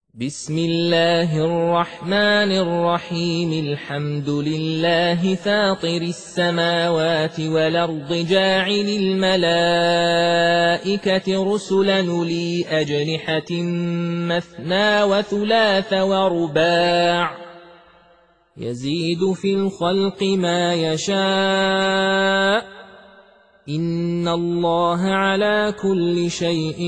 بسم الله الرحمن الرحيم. الحمد لله فاطر السماوات والأرض جاعل الملائكة رسلا أولي أجنحة مثنى وثلاث ورباع يزيد في الخلق ما يشاء إن الله على كل شيء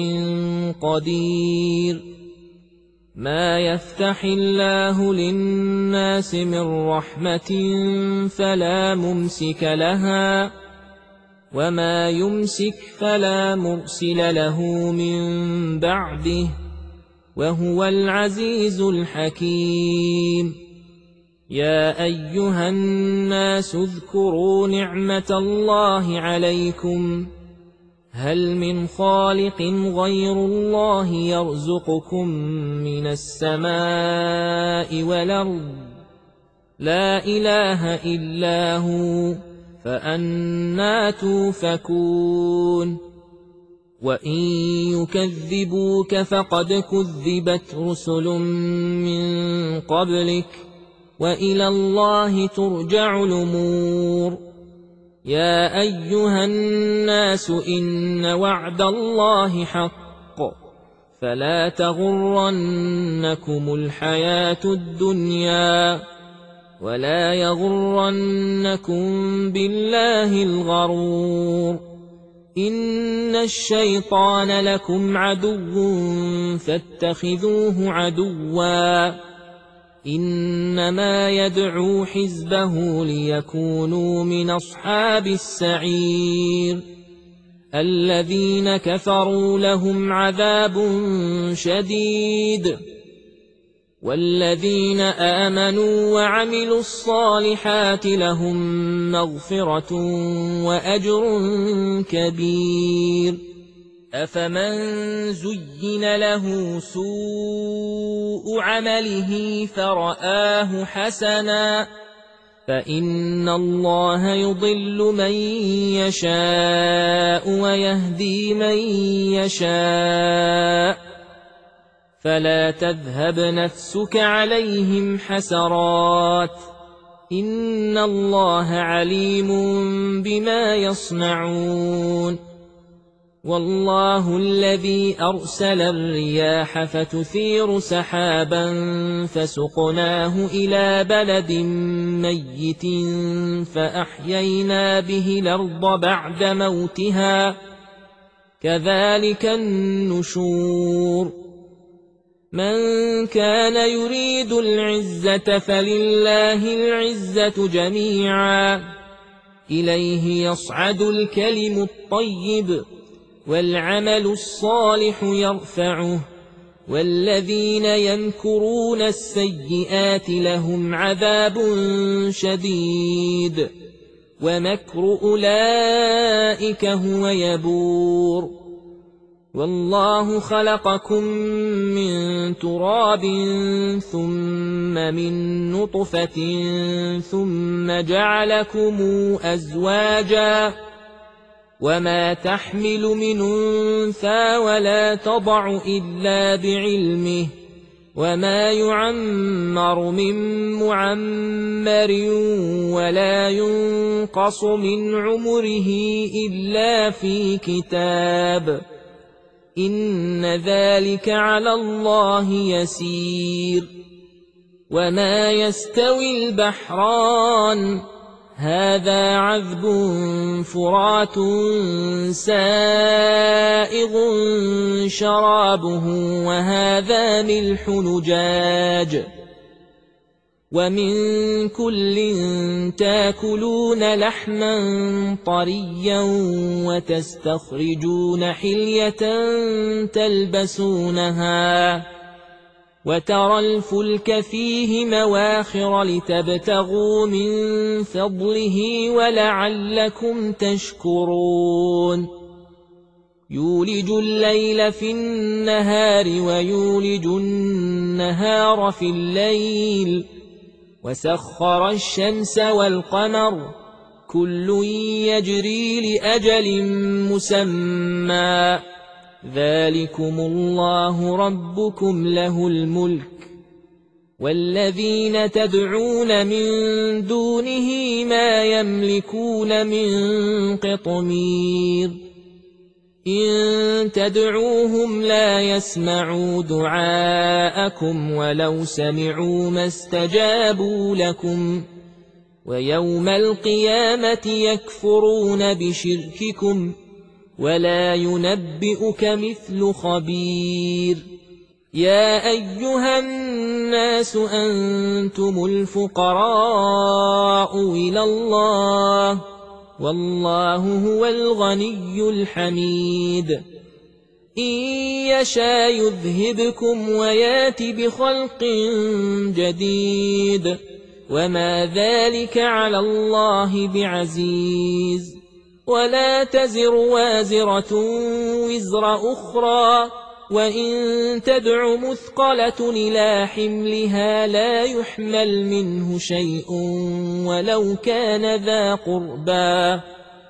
قدير. ما يفتح الله للناس من رحمة فلا ممسك لها وما يمسك فلا مرسل له من بعده وهو العزيز الحكيم. يا أيها الناس اذكروا نعمة الله عليكم هل من خالق غير الله يرزقكم من السماء والأرض لا إله إلا هو فأنى توفكون. وإن يكذبوك فقد كذبت رسل من قبلك وإلى الله ترجع الأمور. يا أيها الناس إن وعد الله حق فلا تغرنكم الحياة الدنيا ولا يغرنكم بالله الغرور. إن الشيطان لكم عدو فاتخذوه عدوا إنما يدعو حزبه ليكونوا من أصحاب السعير. الذين كفروا لهم عذاب شديد والذين آمنوا وعملوا الصالحات لهم مغفرة وأجر كبير. أفمن زين له سوء عمله فرآه حسنا فإن الله يضل من يشاء ويهدي من يشاء فلا تذهب نفسك عليهم حسرات إن الله عليم بما يصنعون. والله الذي أرسل الرياح فتثير سحابا فسقناه إلى بلد ميت فأحيينا به الأرض بعد موتها كذلك النشور. من كان يريد العزة فلله العزة جميعا إليه يصعد الكلم الطيب والعمل الصالح يرفعه والذين يمكرون السيئات لهم عذاب شديد ومكر أولئك هو يبور. والله خلقكم من تراب ثم من نطفة ثم جعلكم أزواجا وما تحمل من أنثى ولا تضع إلا بعلمه وما يعمر من معمر ولا ينقص من عمره إلا في كتاب إن ذلك على الله يسير. وما يستوي البحران هذا عذب فرات سائغ شرابه وهذا ملح نجاج ومن كل تاكلون لحما طريا وتستخرجون حلية تلبسونها وترى الفلك فيه مواخر لتبتغوا من فضله ولعلكم تشكرون. يولج الليل في النهار ويولج النهار في الليل وسخر الشمس والقمر كل يجري لأجل مسمى ذلكم الله ربكم له الملك والذين تدعون من دونه ما يملكون من قطمير إن تدعوهم لا يسمعوا دعاءكم ولو سمعوا ما استجابوا لكم ويوم القيامة يكفرون بشرككم ولا ينبئك مثل خبير يا أيها الناس أنتم الفقراء إلى الله والله هو الغني الحميد إن يشاء يذهبكم ويات بخلق جديد وما ذلك على الله بعزيز ولا تزر وازرة وزر أخرى وإن تدع مثقلة إلى حملها لا يحمل منه شيء ولو كان ذا قربى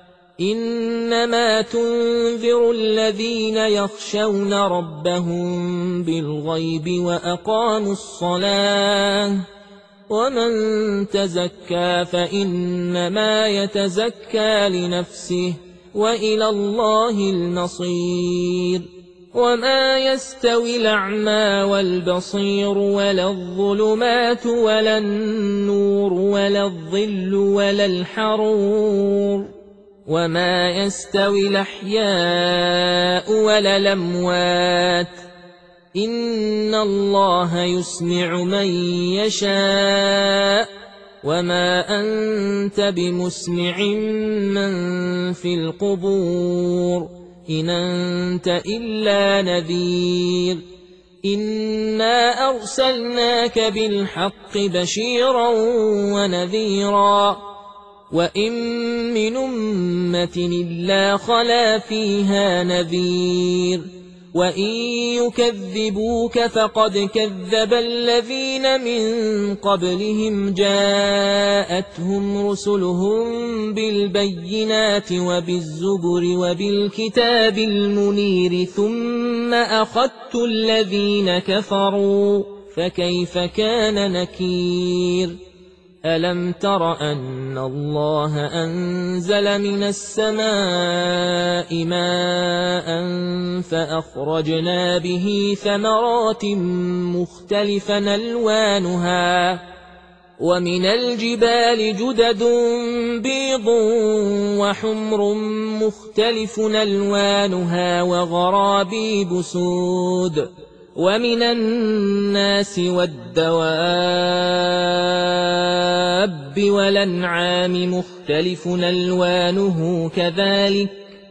إنما تنذر الذين يخشون ربهم بالغيب وأقاموا الصلاة ومن تزكى فإنما يتزكى لنفسه وإلى الله المصير وما يستوي الأعمى والبصير ولا الظلمات ولا النور ولا الظل ولا الحرور وما يستوي الأحياء ولا الأموات إن الله يسمع من يشاء وما أنت بمسمع من في القبور إن أنت إلا نذير إنا أرسلناك بالحق بشيرا ونذيرا وإن من أمة إلا خلا فيها نذير وإن يكذبوك فقد كذب الذين من قبلهم جاءتهم رسلهم بالبينات وبالزبر وبالكتاب المنير ثم أخذت الذين كفروا فكيف كان نكير ألم تر أن الله أنزل من السماء ماء فأخرجنا به ثمرات مختلفا ألوانها ومن الجبال جدد بيض وحمر مختلف ألوانها وغرابيب سود ومن الناس والدواب والأنعام مختلف ألوانه كذلك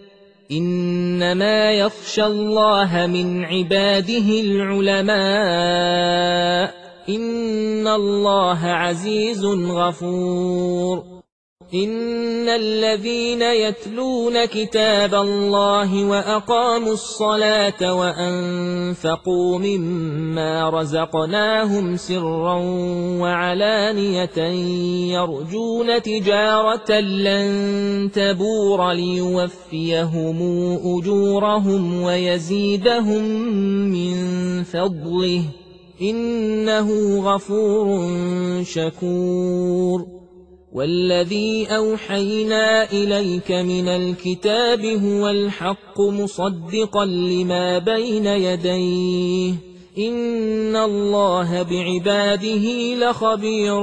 إنما يخشى الله من عباده العلماء إن الله عزيز غفور إن الذين يتلون كتاب الله وأقاموا الصلاة وأنفقوا مما رزقناهم سرا وعلانية يرجون تجارة لن تبور ليوفيهم أجورهم ويزيدهم من فضله إنه غفور شكور والذي أوحينا إليك من الكتاب هو الحق مصدقا لما بين يديه إن الله بعباده لخبير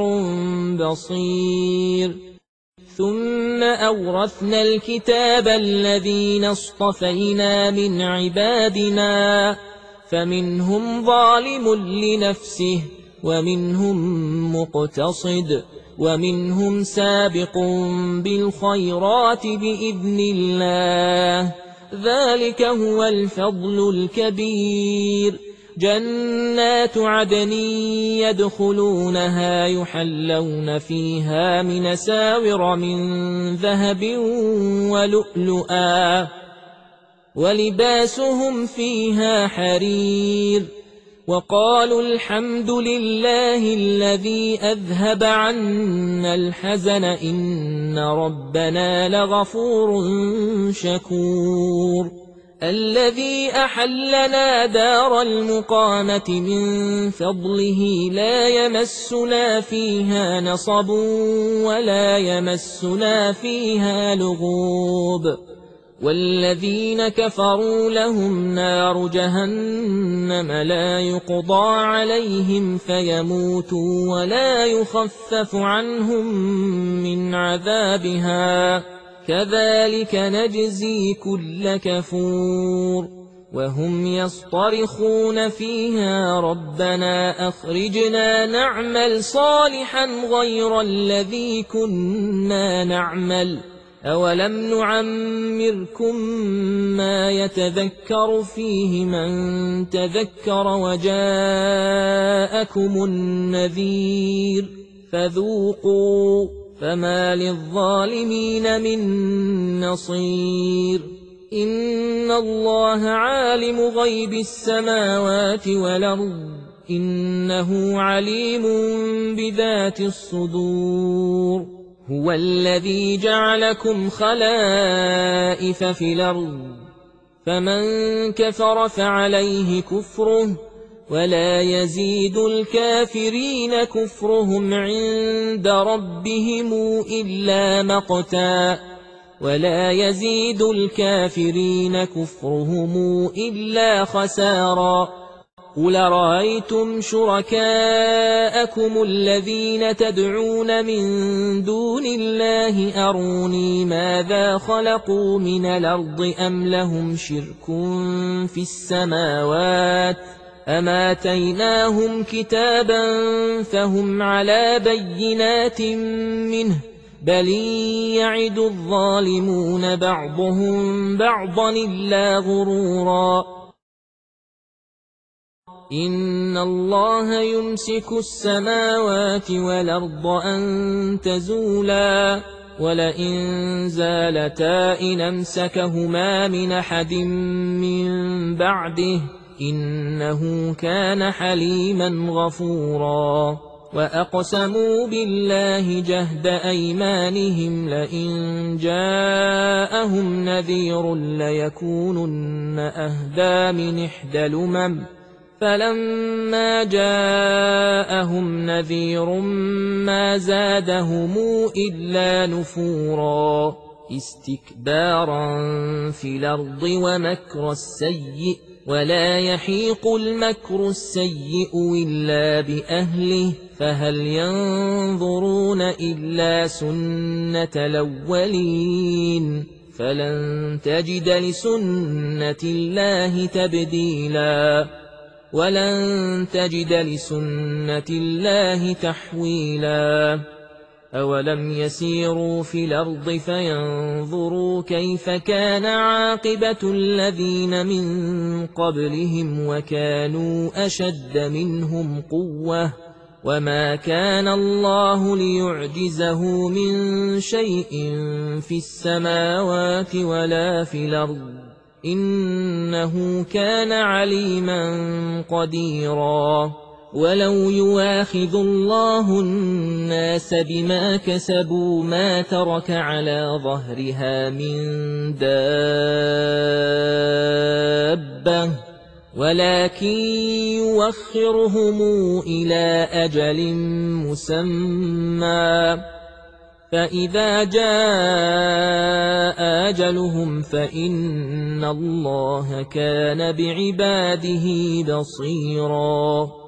بصير ثم أورثنا الكتاب الذين اصطفينا من عبادنا فمنهم ظالم لنفسه ومنهم مقتصد ومنهم سابق بالخيرات بإذن الله ذلك هو الفضل الكبير جنات عدن يدخلونها يحلون فيها من ساور من ذهب ولؤلؤا ولباسهم فيها حرير وقالوا الحمد لله الذي أذهب عنا الحزن إن ربنا لغفور شكور الذي أحلنا دار المقامة من فضله لا يمسنا فيها نصب ولا يمسنا فيها لغوب والذين كفروا لهم نار جهنم لا يقضى عليهم فيموتوا ولا يخفف عنهم من عذابها كذلك نجزي كل كفور وهم يصطرخون فيها ربنا أخرجنا نعمل صالحا غير الذي كنا نعمل أولم نعمركم ما يتذكر فيه من تذكر وجاءكم النذير فذوقوا فما للظالمين من نصير إن الله عالم غيب السماوات والأرض إنه عليم بذات الصدور هو الذي جعلكم خلائف في الأرض فمن كفر فعليه كفره ولا يزيد الكافرين كفرهم عند ربهم إلا مقتا ولا يزيد الكافرين كفرهم إلا خسارا قل رأيتم شركاءكم الذين تدعون من دون الله أروني ماذا خلقوا من الأرض أم لهم شرك في السماوات أم آتيناهم كتابا فهم على بينات منه بل يعد الظالمون بعضهم بعضا إلا غرورا إن الله يمسك السماوات والأرض أن تزولا ولئن زالتا إن أمسكهما من أحد من بعده إنه كان حليما غفورا وأقسموا بالله جهد أيمانهم لئن جاءهم نذير ليكونن أهدى من إحدى الأمم فلما جاءهم نذير ما زادهم إلا نفورا استكبارا في الأرض ومكر السيء ولا يحيق المكر السيء إلا بأهله فهل ينظرون إلا سنة الأولين فلن تجد لسنة الله تبديلا ولن تجد لسنة الله تحويلا أولم يسيروا في الأرض فينظروا كيف كان عاقبة الذين من قبلهم وكانوا أشد منهم قوة وما كان الله ليعجزه من شيء في السماوات ولا في الأرض إنه كان عليما قديرا ولو يواخذ الله الناس بما كسبوا ما ترك على ظهرها من دابة ولكن يوخرهم إلى أجل مسمى فإذا جاء أجلهم فإن الله كان بعباده بصيراً